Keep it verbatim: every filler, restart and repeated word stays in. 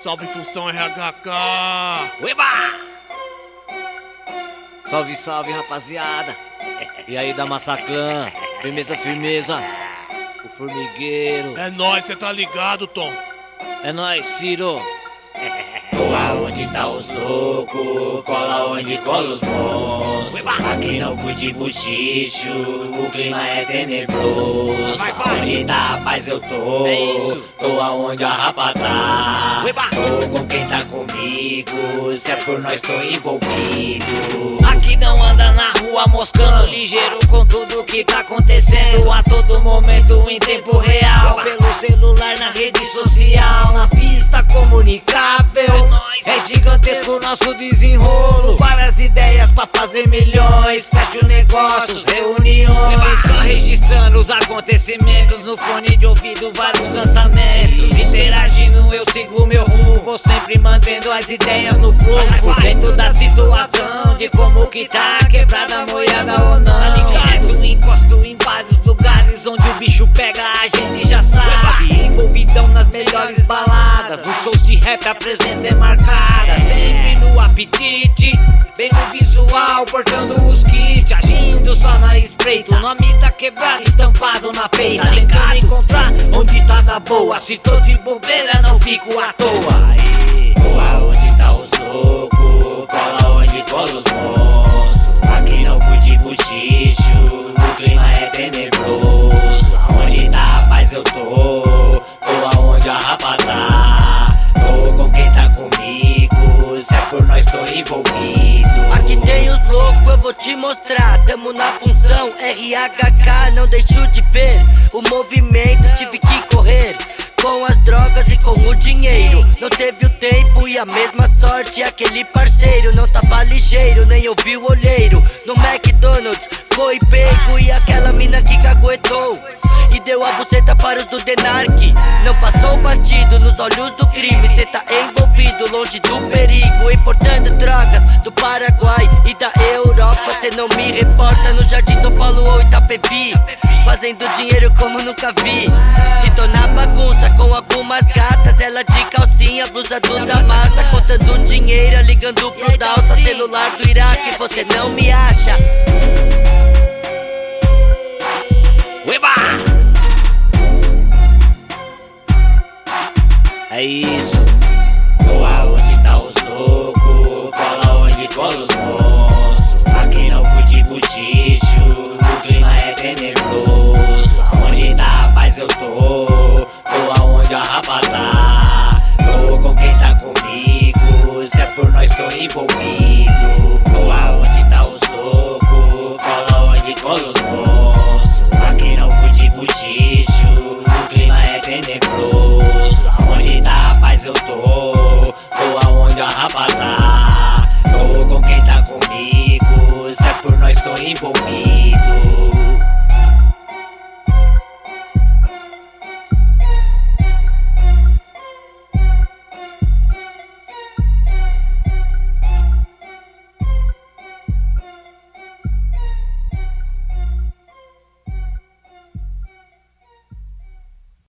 Salve Função R H K! Ueba! Salve, salve, rapaziada! E aí da Massaclã? Firmeza, firmeza! O formigueiro! É nóis, cê tá ligado, Tom? É nóis, Ciro! Cola onde tá os loucos, cola onde cola os monstros. Aqui não curte buchicho, o clima é tenebroso. Vai, vai. Onde tá a paz eu tô, é isso. Tô aonde a rapa tá. Ueba. Tô com quem tá comigo, se é por nós tô envolvido. Aqui não anda na rua moscando, ligeiro com tudo que tá acontecendo a todo momento em tempo real. Pelo celular, na rede social, na pista comunicável. É gigantesco nosso desenrolo, várias ideias pra fazer milhões. Fecha negócios, reuniões, só registrando os acontecimentos no fone de ouvido, vários lançamentos. Interagindo eu sigo meu rumo, vou sempre mantendo as ideias no prumo. Dentro da situação, de como que tá, quebrada, moiada ou não. Direto encosto em vários lugares onde o bicho pega, a gente já sabe. Envolvidão nas melhores baladas, nos shows de rap a presença é marcada. Sempre no apetite, bem no visual, portando os kits, agindo só na espreita. O nome da quebrada estampado na peita, tentando encontrar onde tá da boa. Se tô de bobeira não fico à toa. Cola onde tá os loucos, cola onde cola os monstros. Aqui não curte buchicho, o clima é tenebroso. Onde tá a paz eu tô, tô aonde a rapa tá. Tô com quem tá comigo, se é por nós tô envolvido. Aqui tem os loucos, eu vou te mostrar. Tamo na função R H K, não deixo de ver o movimento, tive que correr com as drogas e com o dinheiro. Não teve o tempo e a mesma sorte. Aquele parceiro não tava ligeiro, nem ouviu o olheiro. No McDonald's foi pego e aquela mina que caguetou e deu a buceta para os do Denark. Não passou batido nos olhos do crime. Cê tá envolvido longe do perigo, importando drogas do Paraguai e da Europa. Cê não me reporta no Jardim São Paulo ou Itapevi, fazendo dinheiro como nunca vi. Se tô na bagunça com algumas gatas, ela de calcinha, blusa do da massa, contando dinheiro, ligando pro Dalsa. Celular do Iraque, você não me acha. Ueba! É isso. Cola onde tá os loucos, cola onde cola os monstros. Aqui não curte buchicho, o clima é tenebroso. Onde tá a paz eu tô, tô aonde a rapa tá. Tô com quem tá comigo, se é por nós tô envolvido. Cola onde tá os loucos, cola onde cola os monstros. Aqui não curte buchicho, o clima é tenebroso. Onde tá a paz eu tô, tô aonde a rapa tá. Tô com quem tá comigo, se é por nós tô envolvido.